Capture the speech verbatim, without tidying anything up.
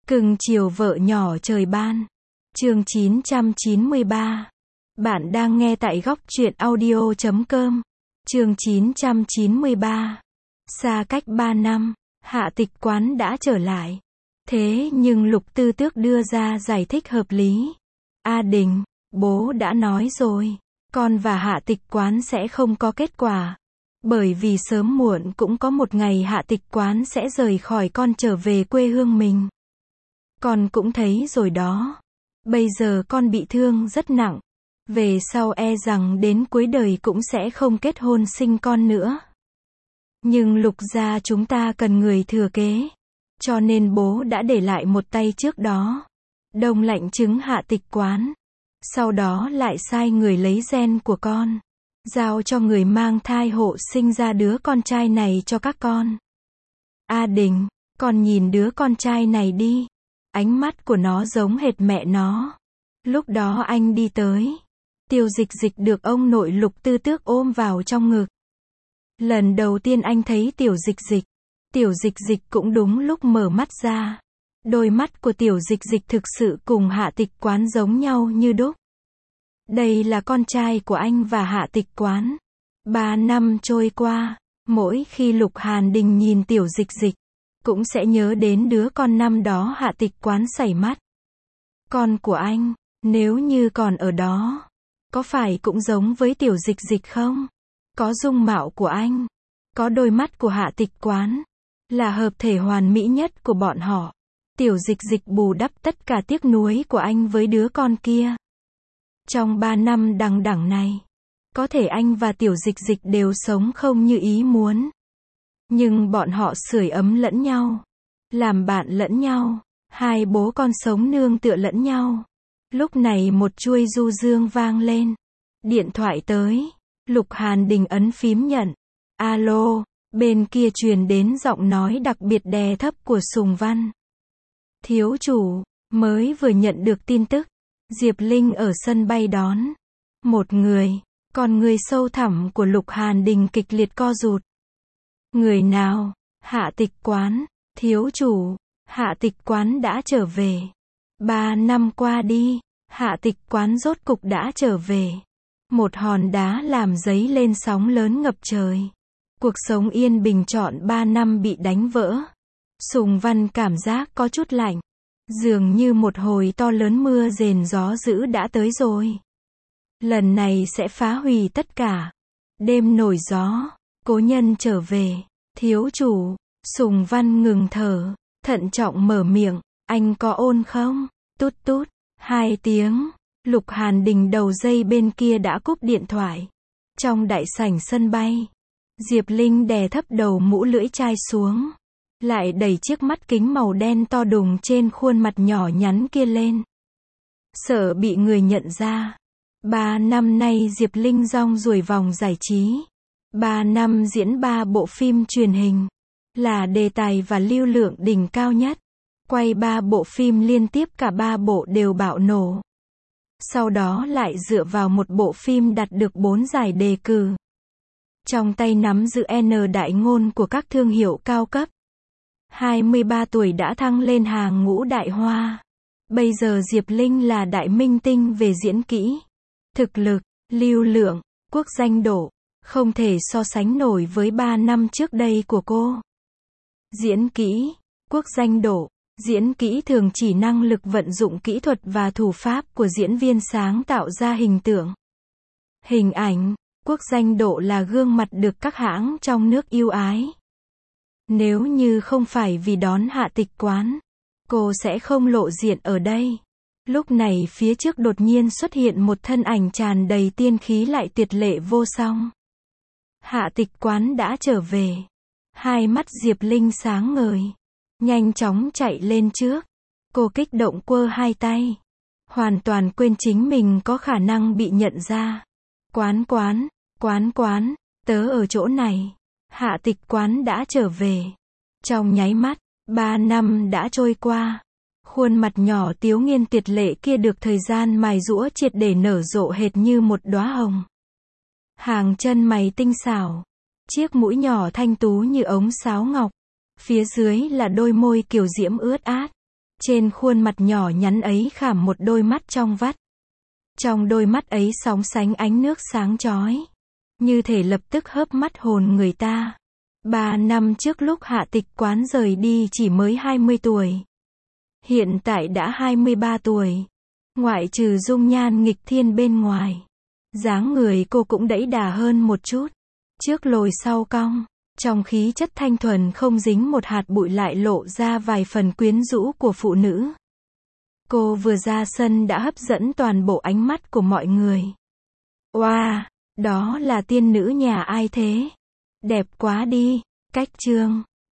Cưng chiều vợ nhỏ trời ban. Chương chín trăm chín mươi ba. Bạn đang nghe tại góc truyện audio chấm com. Chương chín trăm chín mươi ba. Xa cách ba năm, Hạ Tịch Quán đã trở lại. Thế nhưng Lục Tư Tước đưa ra giải thích hợp lý. A Đình, bố đã nói rồi, con và Hạ Tịch Quán sẽ không có kết quả. Bởi vì sớm muộn cũng có một ngày Hạ Tịch Quán sẽ rời khỏi con trở về quê hương mình. Con cũng thấy rồi đó. Bây giờ con bị thương rất nặng. Về sau e rằng đến cuối đời cũng sẽ không kết hôn sinh con nữa. Nhưng Lục gia chúng ta cần người thừa kế. Cho nên bố đã để lại một tay trước đó. Đông lạnh trứng Hạ Tịch Quán. Sau đó lại sai người lấy gen của con. Giao cho người mang thai hộ sinh ra đứa con trai này cho các con. A Đình, con nhìn đứa con trai này đi. Ánh mắt của nó giống hệt mẹ nó. Lúc đó anh đi tới. Tiêu Dịch Dịch được ông nội Lục Tư Tước ôm vào trong ngực. Lần đầu tiên anh thấy Tiểu Dịch Dịch. Tiểu Dịch Dịch cũng đúng lúc mở mắt ra. Đôi mắt của Tiểu Dịch Dịch thực sự cùng Hạ Tịch Quán giống nhau như đúc. Đây là con trai của anh và Hạ Tịch Quán. Ba năm trôi qua, mỗi khi Lục Hàn Đình nhìn Tiểu Dịch Dịch, cũng sẽ nhớ đến đứa con năm đó Hạ Tịch Quán sảy mắt. Con của anh, nếu như còn ở đó, có phải cũng giống với Tiểu Dịch Dịch không? Có dung mạo của anh, có đôi mắt của Hạ Tịch Quán, là hợp thể hoàn mỹ nhất của bọn họ. Tiểu Dịch Dịch bù đắp tất cả tiếc nuối của anh với đứa con kia. Trong ba năm đằng đẵng này, có thể anh và Tiểu Dịch Dịch đều sống không như ý muốn. Nhưng bọn họ sưởi ấm lẫn nhau, làm bạn lẫn nhau, hai bố con sống nương tựa lẫn nhau. Lúc này một chuông du dương vang lên. Điện thoại tới. Lục Hàn Đình ấn phím nhận. Alo, bên kia truyền đến giọng nói đặc biệt đè thấp của Sùng Văn. Thiếu chủ, mới vừa nhận được tin tức. Diệp Linh ở sân bay đón. Một người, còn người sâu thẳm của Lục Hàn Đình kịch liệt co rụt. Người nào? Hạ Tịch Quán. Thiếu chủ, Hạ Tịch Quán đã trở về. Ba năm qua đi, Hạ Tịch Quán rốt cục đã trở về. Một hòn đá làm dấy lên sóng lớn ngập trời. Cuộc sống yên bình trọn ba năm bị đánh vỡ. Sùng Văn cảm giác có chút lạnh. Dường như một hồi to lớn mưa rền gió dữ đã tới rồi. Lần này sẽ phá hủy tất cả. Đêm nổi gió, cố nhân trở về. Thiếu chủ, Sùng Văn ngừng thở, thận trọng mở miệng. Anh có ôn không? Tút tút, hai tiếng. Lục Hàn Đình đầu dây bên kia đã cúp điện thoại. Trong đại sảnh sân bay, Diệp Linh đè thấp đầu mũ lưỡi chai xuống. Lại đẩy chiếc mắt kính màu đen to đùng trên khuôn mặt nhỏ nhắn kia lên. Sợ bị người nhận ra. Ba năm nay Diệp Linh rong ruổi vòng giải trí. Ba năm diễn ba bộ phim truyền hình. Là đề tài và lưu lượng đỉnh cao nhất. Quay ba bộ phim liên tiếp, cả ba bộ đều bạo nổ. Sau đó lại dựa vào một bộ phim đạt được bốn giải đề cử. Trong tay nắm giữ N đại ngôn của các thương hiệu cao cấp. hai mươi ba tuổi đã thăng lên hàng ngũ đại hoa. Bây giờ Diệp Linh là đại minh tinh về diễn kỹ, thực lực, lưu lượng, quốc danh độ, không thể so sánh nổi với ba năm trước đây của cô. Diễn kỹ, quốc danh độ. Diễn kỹ thường chỉ năng lực vận dụng kỹ thuật và thủ pháp của diễn viên sáng tạo ra hình tượng. Hình ảnh, quốc danh độ là gương mặt được các hãng trong nước yêu ái. Nếu như không phải vì đón Hạ Tịch Quán, cô sẽ không lộ diện ở đây. Lúc này phía trước đột nhiên xuất hiện một thân ảnh tràn đầy tiên khí lại tuyệt lệ vô song. Hạ Tịch Quán đã trở về. Hai mắt Diệp Linh sáng ngời. Nhanh chóng chạy lên trước. Cô kích động quơ hai tay. Hoàn toàn quên chính mình có khả năng bị nhận ra. Quán quán, quán quán, tớ ở chỗ này. Hạ Tịch Quán đã trở về. Trong nháy mắt, ba năm đã trôi qua. Khuôn mặt nhỏ Tiếu Nghiên tuyệt lệ kia được thời gian mài giũa triệt để nở rộ hệt như một đóa hồng. Hàng chân mày tinh xảo. Chiếc mũi nhỏ thanh tú như ống sáo ngọc. Phía dưới là đôi môi kiều diễm ướt át. Trên khuôn mặt nhỏ nhắn ấy khảm một đôi mắt trong vắt. Trong đôi mắt ấy sóng sánh ánh nước sáng chói, như thể lập tức hớp mắt hồn người ta. Ba năm trước lúc Hạ Tịch Quán rời đi chỉ mới hai mươi tuổi. Hiện tại đã hai mươi ba tuổi. Ngoại trừ dung nhan nghịch thiên bên ngoài, dáng người cô cũng đẫy đà hơn một chút. Trước lồi sau cong, trong khí chất thanh thuần không dính một hạt bụi lại lộ ra vài phần quyến rũ của phụ nữ. Cô vừa ra sân đã hấp dẫn toàn bộ ánh mắt của mọi người. Oa, wow, đó là tiên nữ nhà ai thế? Đẹp quá đi. Cách chương